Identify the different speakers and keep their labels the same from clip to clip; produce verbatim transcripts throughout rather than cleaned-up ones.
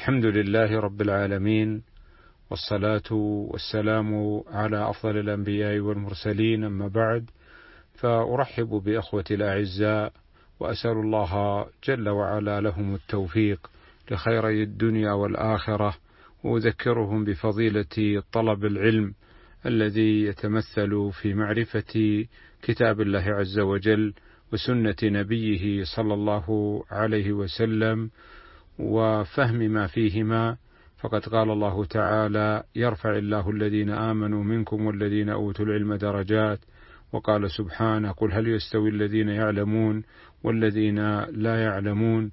Speaker 1: الحمد لله رب العالمين، والصلاة والسلام على أفضل الأنبياء والمرسلين، أما بعد، فأرحب بأخوتي الأعزاء وأسأل الله جل وعلا لهم التوفيق لخيري الدنيا والآخرة، وأذكرهم بفضيلة طلب العلم الذي يتمثل في معرفة كتاب الله عز وجل وسنة نبيه صلى الله عليه وسلم وفهم ما فيهما. فقد قال الله تعالى: يرفع الله الذين آمنوا منكم والذين أوتوا العلم درجات. وقال سبحانه: قل هل يستوي الذين يعلمون والذين لا يعلمون.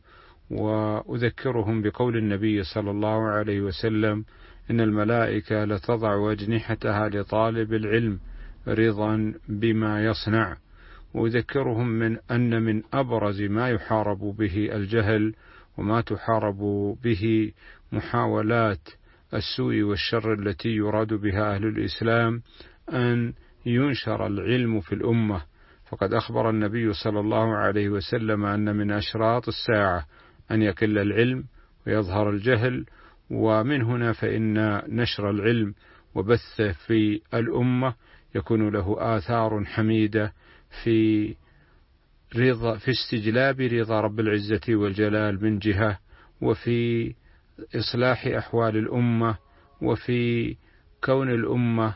Speaker 1: وأذكرهم بقول النبي صلى الله عليه وسلم: إن الملائكة لتضع أجنحتها لطالب العلم رضا بما يصنع. وأذكرهم من أن من أبرز ما يحارب به الجهل وما تحارب به محاولات السوء والشر التي يراد بها أهل الإسلام أن ينشر العلم في الأمة. فقد أخبر النبي صلى الله عليه وسلم أن من أشراط الساعة أن يقل العلم ويظهر الجهل، ومن هنا فإن نشر العلم وبث في الأمة يكون له آثار حميدة في رضا في استجلاب رضا رب العزة والجلال من جهة، وفي إصلاح أحوال الأمة، وفي كون الأمة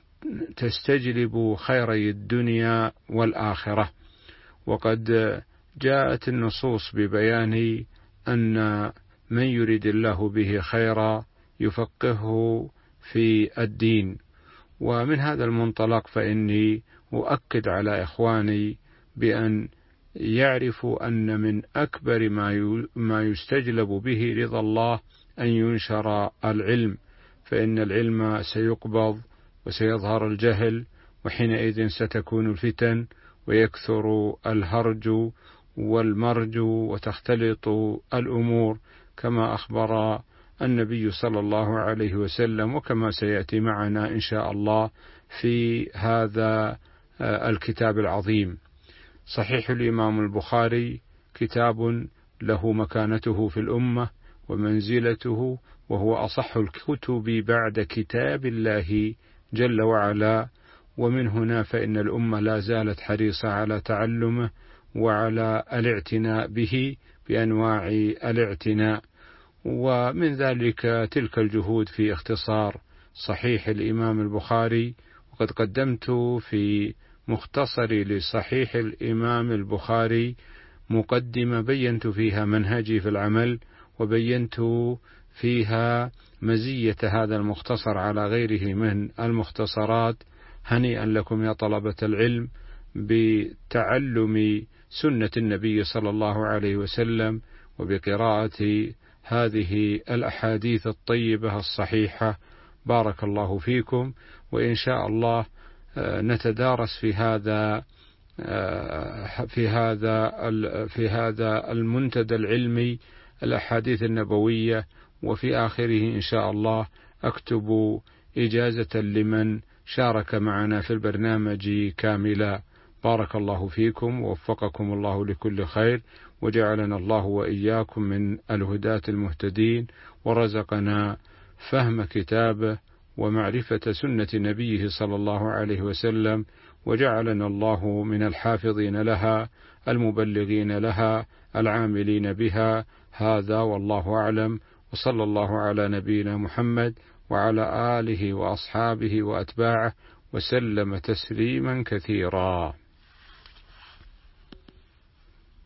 Speaker 1: تستجلب خيري الدنيا والآخرة. وقد جاءت النصوص ببيان أن من يريد الله به خيرا يفقهه في الدين. ومن هذا المنطلق فإني أؤكد على إخواني بأن يعرفوا أن من أكبر ما يستجلب به رضا الله أن ينشر العلم، فإن العلم سيقبض وسيظهر الجهل، وحينئذ ستكون الفتن ويكثر الهرج والمرج وتختلط الأمور، كما أخبر النبي صلى الله عليه وسلم، وكما سيأتي معنا إن شاء الله في هذا الكتاب العظيم. صحيح الإمام البخاري كتاب له مكانته في الأمة ومنزلته، وهو أصح الكتب بعد كتاب الله جل وعلا. ومن هنا فإن الأمة لا زالت حريصة على تعلمه وعلى الاعتناء به بأنواع الاعتناء. ومن ذلك تلك الجهود في اختصار صحيح الإمام البخاري. وقد قدمت في مختصري لصحيح الإمام البخاري مقدمة بينت فيها منهجي في العمل، وبينت فيها مزية هذا المختصر على غيره من المختصرات. هنيئا لكم يا طلبة العلم بتعلم سنة النبي صلى الله عليه وسلم وبقراءة هذه الأحاديث الطيبة الصحيحة. بارك الله فيكم، وإن شاء الله نتدارس في هذا في هذا في هذا المنتدى العلمي الأحاديث النبوية، وفي آخره إن شاء الله أكتب إجازة لمن شارك معنا في البرنامج كاملا. بارك الله فيكم، ووفقكم الله لكل خير، وجعلنا الله وإياكم من الهداة المهتدين، ورزقنا فهم كتابه ومعرفة سنة نبيه صلى الله عليه وسلم، وجعلنا الله من الحافظين لها المبلغين لها العاملين بها. هذا والله أعلم، وصلى الله على نبينا محمد وعلى آله وأصحابه وأتباعه وسلم تسليما كثيرا.